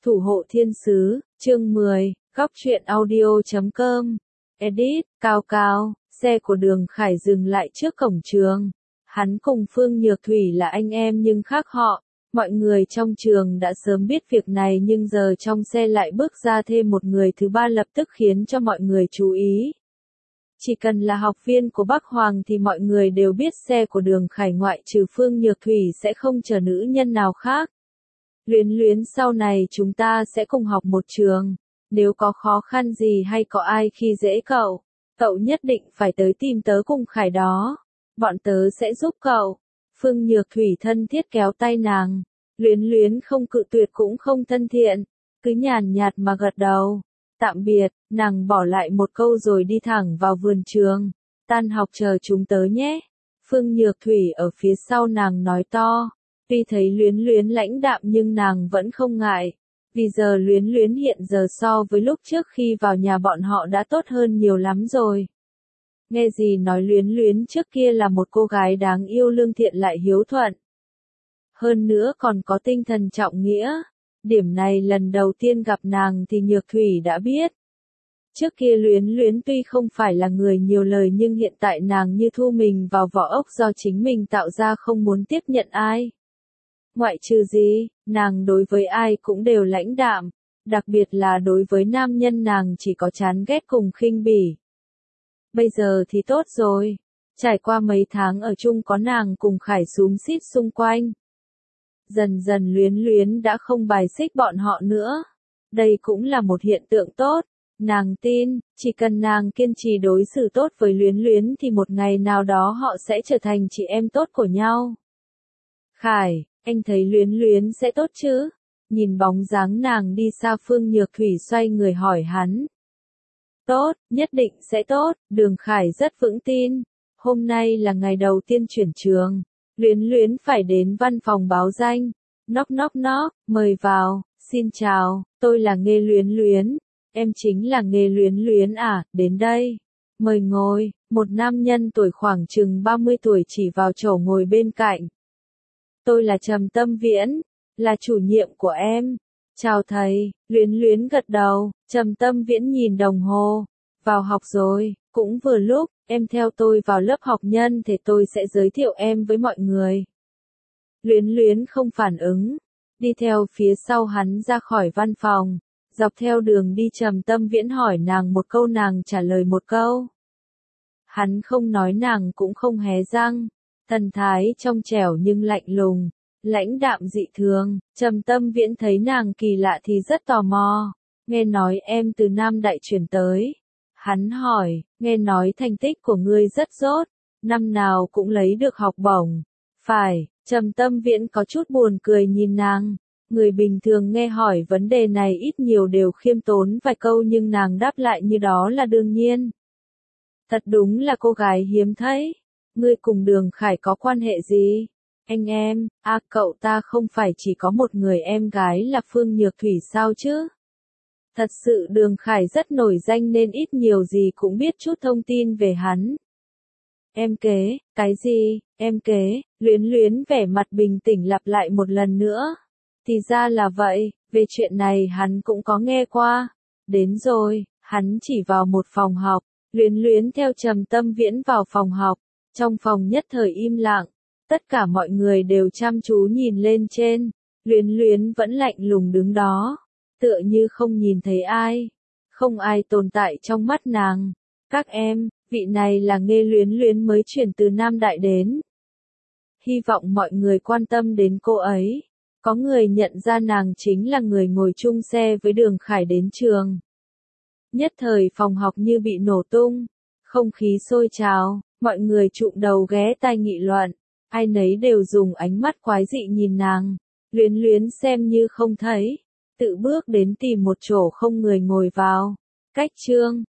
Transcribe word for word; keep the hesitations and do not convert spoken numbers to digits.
Thủ hộ thiên sứ, chương mười, góc truyện audio chấm com. Edit, Cao Cao, xe của Đường Khải dừng lại trước cổng trường. Hắn cùng Phương Nhược Thủy là anh em nhưng khác họ. Mọi người trong trường đã sớm biết việc này nhưng giờ trong xe lại bước ra thêm một người thứ ba lập tức khiến cho mọi người chú ý. Chỉ cần là học viên của Bắc Hoàng thì mọi người đều biết xe của Đường Khải ngoại trừ Phương Nhược Thủy sẽ không chờ nữ nhân nào khác. Luyến Luyến, sau này chúng ta sẽ cùng học một trường. Nếu có khó khăn gì hay có ai khi dễ cậu, cậu nhất định phải tới tìm tớ cùng Khải đó. Bọn tớ sẽ giúp cậu. Phương Nhược Thủy thân thiết kéo tay nàng. Luyến Luyến không cự tuyệt cũng không thân thiện, cứ nhàn nhạt mà gật đầu. Tạm biệt, nàng bỏ lại một câu rồi đi thẳng vào vườn trường. Tan học chờ chúng tớ nhé. Phương Nhược Thủy ở phía sau nàng nói to. Tuy thấy Luyến Luyến lãnh đạm nhưng nàng vẫn không ngại. Vì giờ Luyến Luyến hiện giờ so với lúc trước khi vào nhà bọn họ đã tốt hơn nhiều lắm rồi. Nghe gì nói Luyến Luyến trước kia là một cô gái đáng yêu, lương thiện lại hiếu thuận. Hơn nữa còn có tinh thần trọng nghĩa. Điểm này lần đầu tiên gặp nàng thì Nhược Thủy đã biết. Trước kia Luyến Luyến tuy không phải là người nhiều lời nhưng hiện tại nàng như thu mình vào vỏ ốc do chính mình tạo ra, không muốn tiếp nhận ai. Ngoại trừ gì, nàng đối với ai cũng đều lãnh đạm, đặc biệt là đối với nam nhân nàng chỉ có chán ghét cùng khinh bỉ. Bây giờ thì tốt rồi, trải qua mấy tháng ở chung có nàng cùng Khải xúm xít xung quanh. Dần dần Luyến Luyến đã không bài xích bọn họ nữa. Đây cũng là một hiện tượng tốt. Nàng tin, chỉ cần nàng kiên trì đối xử tốt với Luyến Luyến thì một ngày nào đó họ sẽ trở thành chị em tốt của nhau. Khải, anh thấy Luyến Luyến sẽ tốt chứ? Nhìn bóng dáng nàng đi xa, Phương Nhược Thủy xoay người hỏi hắn. Tốt, nhất định sẽ tốt, Đường Khải rất vững tin. Hôm nay là ngày đầu tiên chuyển trường. Luyến Luyến phải đến văn phòng báo danh. Knock knock knock, mời vào. Xin chào, tôi là Nghê Luyến Luyến. Em chính là Nghê Luyến Luyến à, đến đây. Mời ngồi. Một nam nhân tuổi khoảng chừng ba mươi tuổi chỉ vào chỗ ngồi bên cạnh. Tôi là Trầm Tâm Viễn, là chủ nhiệm của em. Chào thầy. Luyến Luyến gật đầu. Trầm Tâm Viễn nhìn đồng hồ. Vào học rồi, cũng vừa lúc. Em theo tôi vào lớp học nhân thì tôi sẽ giới thiệu em với mọi người. Luyến Luyến không phản ứng, đi theo phía sau hắn ra khỏi văn phòng. Dọc theo đường đi Trầm Tâm Viễn hỏi nàng một câu, nàng trả lời một câu. Hắn không nói, nàng cũng không hé răng. Thần thái trong trẻo nhưng lạnh lùng, lãnh đạm dị thường. Trầm Tâm Viễn thấy nàng kỳ lạ thì rất tò mò. Nghe nói em từ Nam Đại chuyển tới. Hắn hỏi, nghe nói thành tích của ngươi rất tốt, năm nào cũng lấy được học bổng. Phải, Trầm Tâm Viễn có chút buồn cười nhìn nàng. Người bình thường nghe hỏi vấn đề này ít nhiều đều khiêm tốn vài câu nhưng nàng đáp lại như đó là đương nhiên. Thật đúng là cô gái hiếm thấy. Ngươi cùng Đường Khải có quan hệ gì? Anh em, à cậu ta không phải chỉ có một người em gái là Phương Nhược Thủy sao chứ? Thật sự Đường Khải rất nổi danh nên ít nhiều gì cũng biết chút thông tin về hắn. Em kế, cái gì, em kế, Luyến Luyến vẻ mặt bình tĩnh lặp lại một lần nữa. Thì ra là vậy, về chuyện này hắn cũng có nghe qua. Đến rồi, hắn chỉ vào một phòng học, Luyến Luyến theo Trầm Tâm Viễn vào phòng học. Trong phòng nhất thời im lặng, tất cả mọi người đều chăm chú nhìn lên trên. Luyến Luyến vẫn lạnh lùng đứng đó, tựa như không nhìn thấy ai. Không ai tồn tại trong mắt nàng. Các em, vị này là Nghê Luyến Luyến mới chuyển từ Nam Đại đến. Hy vọng mọi người quan tâm đến cô ấy. Có người nhận ra nàng chính là người ngồi chung xe với Đường Khải đến trường. Nhất thời phòng học như bị nổ tung. Không khí sôi trào, mọi người trụm đầu ghé tai nghị luận. Ai nấy đều dùng ánh mắt quái dị nhìn nàng. Luyến Luyến xem như không thấy, tự bước đến tìm một chỗ không người ngồi vào. Cách chương